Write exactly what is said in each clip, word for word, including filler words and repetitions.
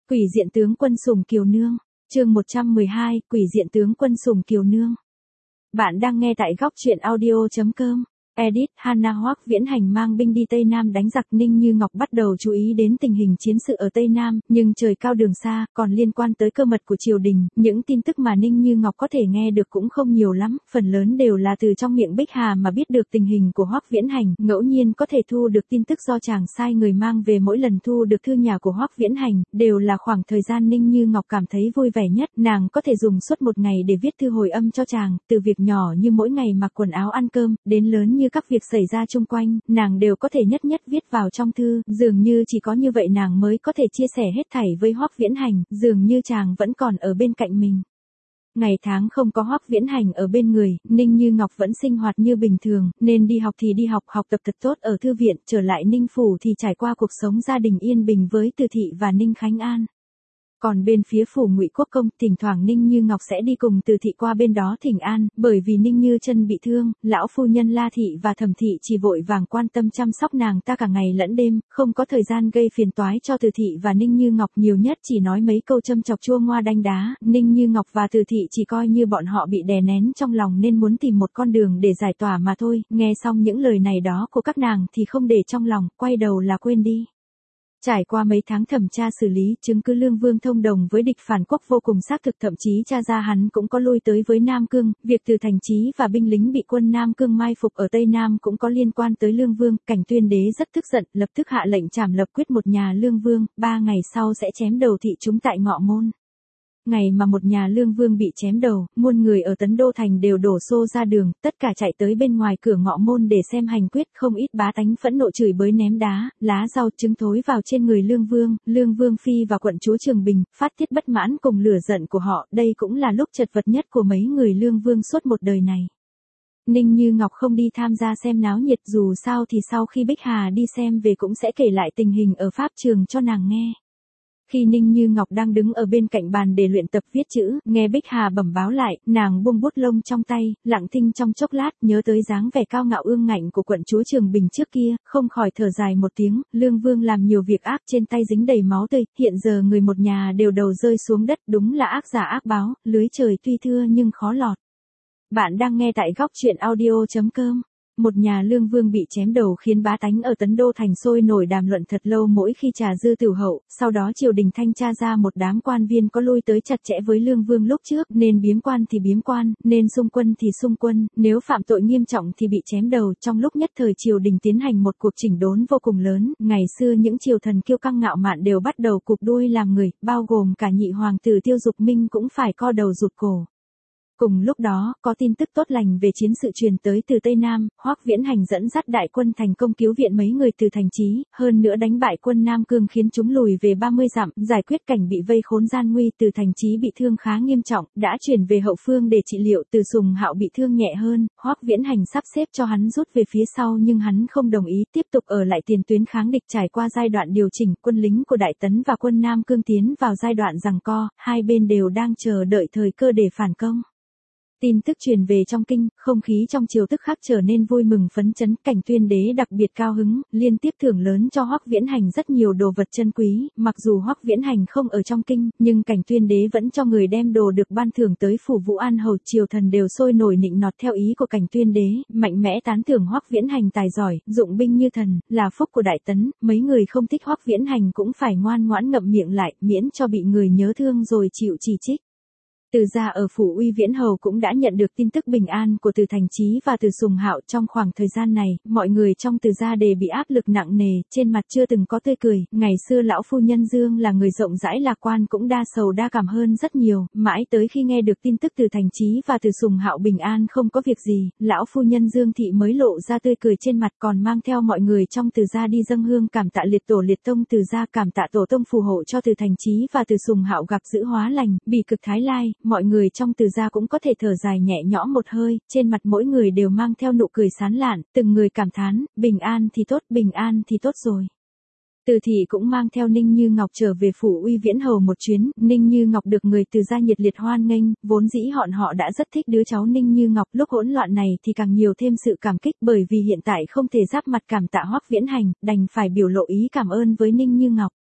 Quỷ diện tướng quân Sùng Kiều Nương, chương một trăm mười hai, Quỷ diện tướng quân Sùng Kiều Nương. Bạn đang nghe tại góc truyện audio chấm com. Edit, Hana Hoắc Viễn Hành mang binh đi Tây Nam đánh giặc. Ninh Như Ngọc bắt đầu chú ý đến tình hình chiến sự ở Tây Nam, nhưng trời cao đường xa, còn liên quan tới cơ mật của triều đình, những tin tức mà Ninh Như Ngọc có thể nghe được cũng không nhiều lắm, phần lớn đều là từ trong miệng Bích Hà mà biết được tình hình của Hoắc Viễn Hành, ngẫu nhiên có thể thu được tin tức do chàng sai người mang về. Mỗi lần thu được thư nhà của Hoắc Viễn Hành, đều là khoảng thời gian Ninh Như Ngọc cảm thấy vui vẻ nhất, nàng có thể dùng suốt một ngày để viết thư hồi âm cho chàng, từ việc nhỏ như mỗi ngày mặc quần áo ăn cơm, đến lớn như các việc xảy ra chung quanh, nàng đều có thể nhất nhất viết vào trong thư, dường như chỉ có như vậy nàng mới có thể chia sẻ hết thảy với Hoắc Viễn Hành, dường như chàng vẫn còn ở bên cạnh mình. Ngày tháng không có Hoắc Viễn Hành ở bên người, Ninh Như Ngọc vẫn sinh hoạt như bình thường, nên đi học thì đi học, học tập thật tốt ở thư viện, trở lại Ninh Phủ thì trải qua cuộc sống gia đình yên bình với Từ Thị và Ninh Khánh An. Còn bên phía phủ Ngụy Quốc công, thỉnh thoảng Ninh Như Ngọc sẽ đi cùng Từ Thị qua bên đó thỉnh an, bởi vì Ninh Như chân bị thương, lão phu nhân La Thị và Thẩm Thị chỉ vội vàng quan tâm chăm sóc nàng ta cả ngày lẫn đêm, không có thời gian gây phiền toái cho Từ Thị và Ninh Như Ngọc, nhiều nhất chỉ nói mấy câu châm chọc chua ngoa đanh đá. Ninh Như Ngọc và Từ Thị chỉ coi như bọn họ bị đè nén trong lòng nên muốn tìm một con đường để giải tỏa mà thôi. Nghe xong những lời này đó của các nàng thì không để trong lòng, quay đầu là quên đi. Trải qua mấy tháng thẩm tra xử lý, chứng cứ Lương Vương thông đồng với địch phản quốc vô cùng xác thực, thậm chí tra ra hắn cũng có lui tới với Nam Cương, việc từ thành trí và binh lính bị quân Nam Cương mai phục ở Tây Nam cũng có liên quan tới Lương Vương. Cảnh Tuyên Đế rất tức giận, lập tức hạ lệnh trảm lập quyết một nhà Lương Vương, ba ngày sau sẽ chém đầu thị chúng tại Ngọ Môn. Ngày mà một nhà Lương Vương bị chém đầu, muôn người ở Tấn Đô Thành đều đổ xô ra đường, tất cả chạy tới bên ngoài cửa Ngọ Môn để xem hành quyết, không ít bá tánh phẫn nộ chửi bới ném đá, lá rau trứng thối vào trên người Lương Vương. Lương Vương phi và quận chúa Trường Bình, phát tiết bất mãn cùng lửa giận của họ, đây cũng là lúc chật vật nhất của mấy người Lương Vương suốt một đời này. Ninh Như Ngọc không đi tham gia xem náo nhiệt, dù sao thì sau khi Bích Hà đi xem về cũng sẽ kể lại tình hình ở pháp trường cho nàng nghe. Khi Ninh Như Ngọc đang đứng ở bên cạnh bàn để luyện tập viết chữ, nghe Bích Hà bẩm báo lại, nàng buông bút lông trong tay, lặng thinh trong chốc lát, nhớ tới dáng vẻ cao ngạo ương ngạnh của quận chúa Trường Bình trước kia, không khỏi thở dài một tiếng. Lương Vương làm nhiều việc ác, trên tay dính đầy máu tươi, hiện giờ người một nhà đều đầu rơi xuống đất, đúng là ác giả ác báo, lưới trời tuy thưa nhưng khó lọt. Bạn đang nghe tại góc truyện audio chấm com. Một nhà Lương Vương bị chém đầu khiến bá tánh ở Tấn Đô Thành sôi nổi đàm luận thật lâu mỗi khi trà dư tửu hậu, sau đó triều đình thanh tra ra một đám quan viên có lui tới chặt chẽ với Lương Vương lúc trước, nên biếm quan thì biếm quan, nên xung quân thì xung quân, nếu phạm tội nghiêm trọng thì bị chém đầu. Trong lúc nhất thời triều đình tiến hành một cuộc chỉnh đốn vô cùng lớn, ngày xưa những triều thần kiêu căng ngạo mạn đều bắt đầu cụp đuôi làm người, bao gồm cả nhị hoàng tử Tiêu Dục Minh cũng phải co đầu rụt cổ. Cùng lúc đó, có tin tức tốt lành về chiến sự truyền tới từ Tây Nam, Hoắc Viễn Hành dẫn dắt đại quân thành công cứu viện mấy người từ thành trí, hơn nữa đánh bại quân Nam Cương khiến chúng lùi về ba mươi dặm, giải quyết cảnh bị vây khốn gian nguy. Từ thành trí bị thương khá nghiêm trọng, đã chuyển về hậu phương để trị liệu. Từ Sùng Hạo bị thương nhẹ hơn, Hoắc Viễn Hành sắp xếp cho hắn rút về phía sau nhưng hắn không đồng ý, tiếp tục ở lại tiền tuyến kháng địch. Trải qua giai đoạn điều chỉnh, quân lính của Đại Tấn và quân Nam Cương tiến vào giai đoạn giằng co, hai bên đều đang chờ đợi thời cơ để phản công. Tin tức truyền về trong kinh, không khí trong triều tức khắc trở nên vui mừng phấn chấn. Cảnh Tuyên Đế đặc biệt cao hứng, liên tiếp thưởng lớn cho Hoắc Viễn Hành rất nhiều đồ vật chân quý. Mặc dù Hoắc Viễn Hành không ở trong kinh, nhưng Cảnh Tuyên Đế vẫn cho người đem đồ được ban thưởng tới phủ Vũ An hầu. Triều thần đều sôi nổi nịnh nọt theo ý của Cảnh Tuyên Đế, mạnh mẽ tán thưởng Hoắc Viễn Hành tài giỏi, dụng binh như thần, là phúc của Đại Tấn. Mấy người không thích Hoắc Viễn Hành cũng phải ngoan ngoãn ngậm miệng lại, miễn cho bị người nhớ thương rồi chịu chỉ trích. Từ gia ở phủ Uy Viễn hầu cũng đã nhận được tin tức bình an của Từ thành trí và Từ Sùng Hạo. Trong khoảng thời gian này, mọi người trong Từ gia đều bị áp lực nặng nề, trên mặt chưa từng có tươi cười. Ngày xưa lão phu nhân Dương là người rộng rãi lạc quan cũng đa sầu đa cảm hơn rất nhiều, mãi tới khi nghe được tin tức Từ thành trí và Từ Sùng Hạo bình an không có việc gì, lão phu nhân Dương thị mới lộ ra tươi cười trên mặt, còn mang theo mọi người trong Từ gia đi dâng hương cảm tạ liệt tổ liệt tông Từ gia, cảm tạ tổ tông phù hộ cho Từ thành trí và Từ Sùng Hạo gặp dữ hóa lành, bị cực thái lai. Mọi người trong Từ gia cũng có thể thở dài nhẹ nhõm một hơi, trên mặt mỗi người đều mang theo nụ cười sán lạn, từng người cảm thán, bình an thì tốt, bình an thì tốt rồi. Từ Thị cũng mang theo Ninh Như Ngọc trở về phủ Uy Viễn hầu một chuyến. Ninh Như Ngọc được người Từ gia nhiệt liệt hoan nghênh, vốn dĩ họ họ đã rất thích đứa cháu Ninh Như Ngọc, lúc hỗn loạn này thì càng nhiều thêm sự cảm kích, bởi vì hiện tại không thể giáp mặt cảm tạ Hoắc Viễn Hành, đành phải biểu lộ ý cảm ơn với Ninh Như Ngọc.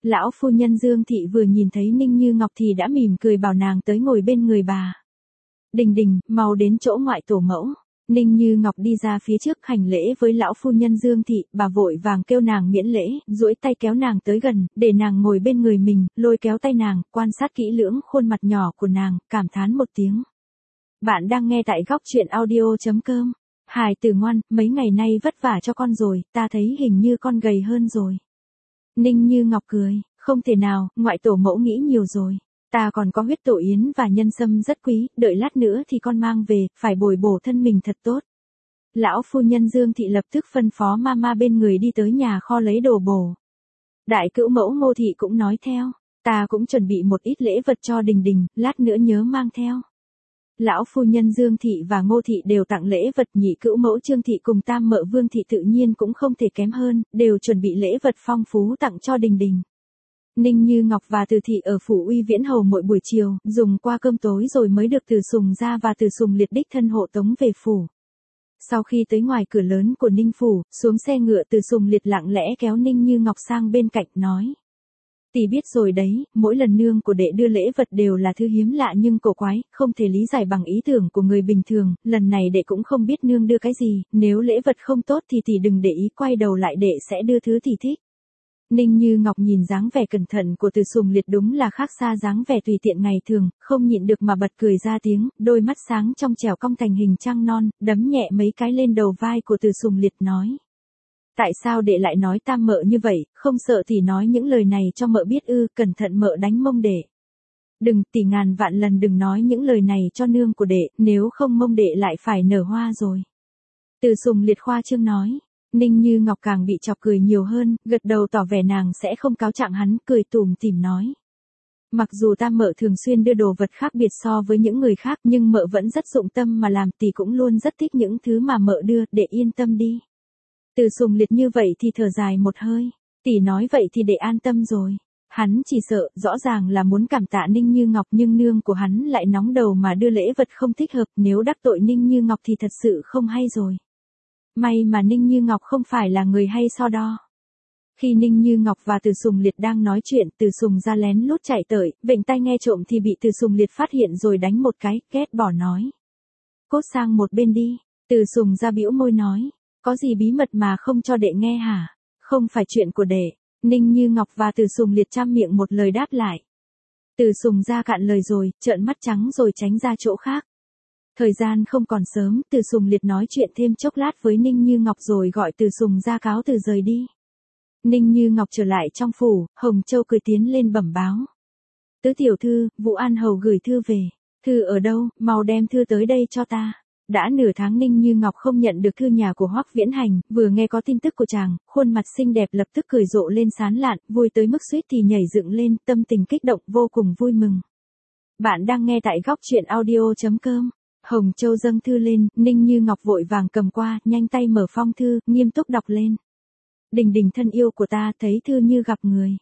Lão phu nhân Dương Thị vừa nhìn thấy Ninh Như Ngọc thì đã mỉm cười bảo nàng tới ngồi bên người bà. Đình Đình, mau đến chỗ ngoại tổ mẫu. Ninh Như Ngọc đi ra phía trước hành lễ với lão phu nhân Dương Thị, bà vội vàng kêu nàng miễn lễ, duỗi tay kéo nàng tới gần, để nàng ngồi bên người mình, lôi kéo tay nàng, quan sát kỹ lưỡng khuôn mặt nhỏ của nàng, cảm thán một tiếng. Bạn đang nghe tại góc truyện audio.com. Hài tử ngoan, mấy ngày nay vất vả cho con rồi, ta thấy hình như con gầy hơn rồi. Ninh Như Ngọc cười, không thể nào, ngoại tổ mẫu nghĩ nhiều rồi. Ta còn có huyết tổ yến và nhân sâm rất quý, đợi lát nữa thì con mang về, phải bồi bổ thân mình thật tốt. Lão phu nhân Dương Thị lập tức phân phó mama bên người đi tới nhà kho lấy đồ bổ. Đại cữu mẫu Ngô Thị cũng nói theo, ta cũng chuẩn bị một ít lễ vật cho Đình Đình, lát nữa nhớ mang theo. Lão phu nhân Dương Thị và Ngô Thị đều tặng lễ vật, nhị cữu mẫu Trương Thị cùng tam mợ Vương Thị tự nhiên cũng không thể kém hơn, đều chuẩn bị lễ vật phong phú tặng cho Đình Đình. Ninh Như Ngọc và Từ Thị ở phủ Uy Viễn hầu mỗi buổi chiều, dùng qua cơm tối rồi mới được Từ Sùng ra và Từ Sùng liệt đích thân hộ tống về phủ. Sau khi tới ngoài cửa lớn của Ninh phủ, xuống xe ngựa Từ Sùng liệt lặng lẽ kéo Ninh Như Ngọc sang bên cạnh nói. Tỷ biết rồi đấy, mỗi lần nương của đệ đưa lễ vật đều là thứ hiếm lạ nhưng cổ quái, không thể lý giải bằng ý tưởng của người bình thường, lần này đệ cũng không biết nương đưa cái gì, nếu lễ vật không tốt thì tỷ đừng để ý, quay đầu lại đệ sẽ đưa thứ tỷ thích. Ninh Như Ngọc nhìn dáng vẻ cẩn thận của Từ Sùng liệt đúng là khác xa dáng vẻ tùy tiện ngày thường, không nhịn được mà bật cười ra tiếng, đôi mắt sáng trong trẻo cong thành hình trăng non, đấm nhẹ mấy cái lên đầu vai của Từ Sùng liệt nói. Tại sao đệ lại nói tam mợ như vậy, không sợ thì nói những lời này cho mợ biết ư, cẩn thận mợ đánh mông đệ. Đừng, tỷ ngàn vạn lần đừng nói những lời này cho nương của đệ, nếu không mông đệ lại phải nở hoa rồi. Từ Sùng liệt khoa trương nói. Ninh Như Ngọc càng bị chọc cười nhiều hơn, gật đầu tỏ vẻ nàng sẽ không cáo trạng hắn, cười tủm tỉm nói. Mặc dù tam mợ thường xuyên đưa đồ vật khác biệt so với những người khác nhưng mợ vẫn rất dụng tâm mà làm, tỷ cũng luôn rất thích những thứ mà mợ đưa, để yên tâm đi. Từ Sùng liệt như vậy thì thở dài một hơi, tỷ nói vậy thì để an tâm rồi. Hắn chỉ sợ, rõ ràng là muốn cảm tạ Ninh Như Ngọc nhưng nương của hắn lại nóng đầu mà đưa lễ vật không thích hợp, nếu đắc tội Ninh Như Ngọc thì thật sự không hay rồi. May mà Ninh Như Ngọc không phải là người hay so đo. Khi Ninh Như Ngọc và Từ Sùng liệt đang nói chuyện, Từ Sùng ra lén lút chạy tới, vểnh tai nghe trộm thì bị Từ Sùng liệt phát hiện rồi đánh một cái, ghét bỏ nói. Cốt sang một bên đi. Từ Sùng ra bĩu môi nói. Có gì bí mật mà không cho đệ nghe hả? Không phải chuyện của đệ. Ninh Như Ngọc và Từ Sùng liệt chăm miệng một lời đáp lại. Từ Sùng ra cạn lời rồi, trợn mắt trắng rồi tránh ra chỗ khác. Thời gian không còn sớm, Từ Sùng liệt nói chuyện thêm chốc lát với Ninh Như Ngọc rồi gọi Từ Sùng ra cáo từ rời đi. Ninh Như Ngọc trở lại trong phủ, Hồng Châu cười tiến lên bẩm báo. Tứ tiểu thư, Vũ An Hầu gửi thư về. Thư ở đâu, mau đem thư tới đây cho ta. Đã nửa tháng Ninh Như Ngọc không nhận được thư nhà của Hoắc Viễn Hành, vừa nghe có tin tức của chàng, khuôn mặt xinh đẹp lập tức cười rộ lên sán lạn, vui tới mức suýt thì nhảy dựng lên, tâm tình kích động vô cùng vui mừng. Bạn đang nghe tại góc truyện audio.com. Hồng Châu dâng thư lên, Ninh Như Ngọc vội vàng cầm qua, nhanh tay mở phong thư, nghiêm túc đọc lên. Đình Đình thân yêu của ta, thấy thư như gặp người.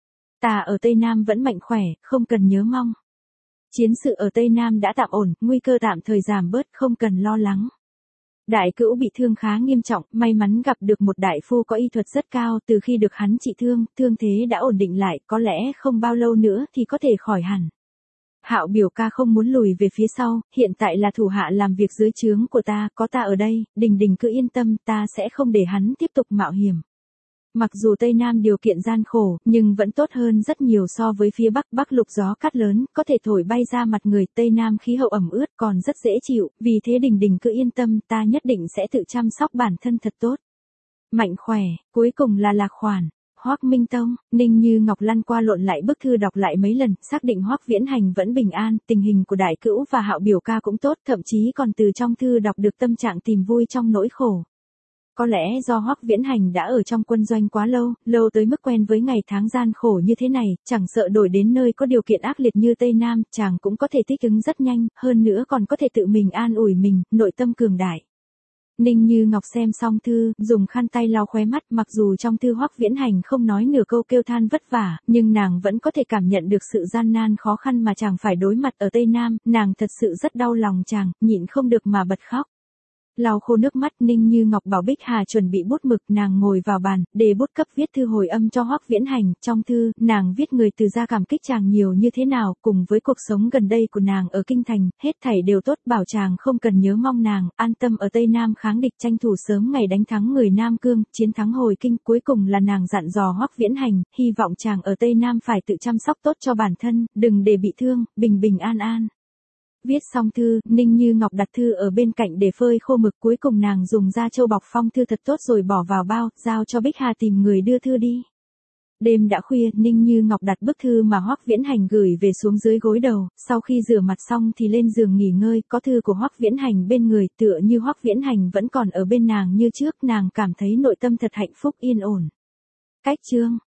Ta ở Tây Nam vẫn mạnh khỏe, không cần nhớ mong. Chiến sự ở Tây Nam đã tạm ổn, nguy cơ tạm thời giảm bớt, không cần lo lắng. Đại cữu bị thương khá nghiêm trọng, may mắn gặp được một đại phu có y thuật rất cao, từ khi được hắn trị thương, thương thế đã ổn định lại, có lẽ không bao lâu nữa thì có thể khỏi hẳn. Hạo biểu ca không muốn lùi về phía sau, hiện tại là thủ hạ làm việc dưới trướng của ta, có ta ở đây, Đình Đình cứ yên tâm, ta sẽ không để hắn tiếp tục mạo hiểm. Mặc dù Tây Nam điều kiện gian khổ, nhưng vẫn tốt hơn rất nhiều so với phía Bắc. Bắc lục gió cát lớn, có thể thổi bay ra mặt người. Tây Nam khí hậu ẩm ướt còn rất dễ chịu, vì thế Đình Đình cứ yên tâm, ta nhất định sẽ tự chăm sóc bản thân thật tốt. Mạnh khỏe, cuối cùng là lạc khoản. Hoắc Minh Tông. Ninh Như Ngọc lăn qua lộn lại bức thư đọc lại mấy lần, xác định Hoắc Viễn Hành vẫn bình an, tình hình của đại cữu và Hạo biểu ca cũng tốt, thậm chí còn từ trong thư đọc được tâm trạng tìm vui trong nỗi khổ. Có lẽ do Hoắc Viễn Hành đã ở trong quân doanh quá lâu, lâu tới mức quen với ngày tháng gian khổ như thế này, chẳng sợ đổi đến nơi có điều kiện ác liệt như Tây Nam, chàng cũng có thể thích ứng rất nhanh, hơn nữa còn có thể tự mình an ủi mình, nội tâm cường đại. Ninh Như Ngọc xem xong thư, dùng khăn tay lau khóe mắt, mặc dù trong thư Hoắc Viễn Hành không nói nửa câu kêu than vất vả, nhưng nàng vẫn có thể cảm nhận được sự gian nan khó khăn mà chàng phải đối mặt ở Tây Nam, nàng thật sự rất đau lòng chàng, nhịn không được mà bật khóc. Lau khô nước mắt, Ninh Như Ngọc bảo Bích Hà chuẩn bị bút mực, nàng ngồi vào bàn, để bút cấp viết thư hồi âm cho Hoắc Viễn Hành. Trong thư, nàng viết người từ gia cảm kích chàng nhiều như thế nào, cùng với cuộc sống gần đây của nàng ở kinh thành, hết thảy đều tốt, bảo chàng không cần nhớ mong nàng, an tâm ở Tây Nam kháng địch, tranh thủ sớm ngày đánh thắng người Nam Cương, chiến thắng hồi kinh. Cuối cùng là nàng dặn dò Hoắc Viễn Hành, hy vọng chàng ở Tây Nam phải tự chăm sóc tốt cho bản thân, đừng để bị thương, bình bình an an. Viết xong thư, Ninh Như Ngọc đặt thư ở bên cạnh để phơi khô mực, cuối cùng nàng dùng da trâu bọc phong thư thật tốt rồi bỏ vào bao, giao cho Bích Hà tìm người đưa thư đi. Đêm đã khuya, Ninh Như Ngọc đặt bức thư mà Hoắc Viễn Hành gửi về xuống dưới gối đầu, sau khi rửa mặt xong thì lên giường nghỉ ngơi, có thư của Hoắc Viễn Hành bên người, tựa như Hoắc Viễn Hành vẫn còn ở bên nàng như trước, nàng cảm thấy nội tâm thật hạnh phúc yên ổn. Cách chương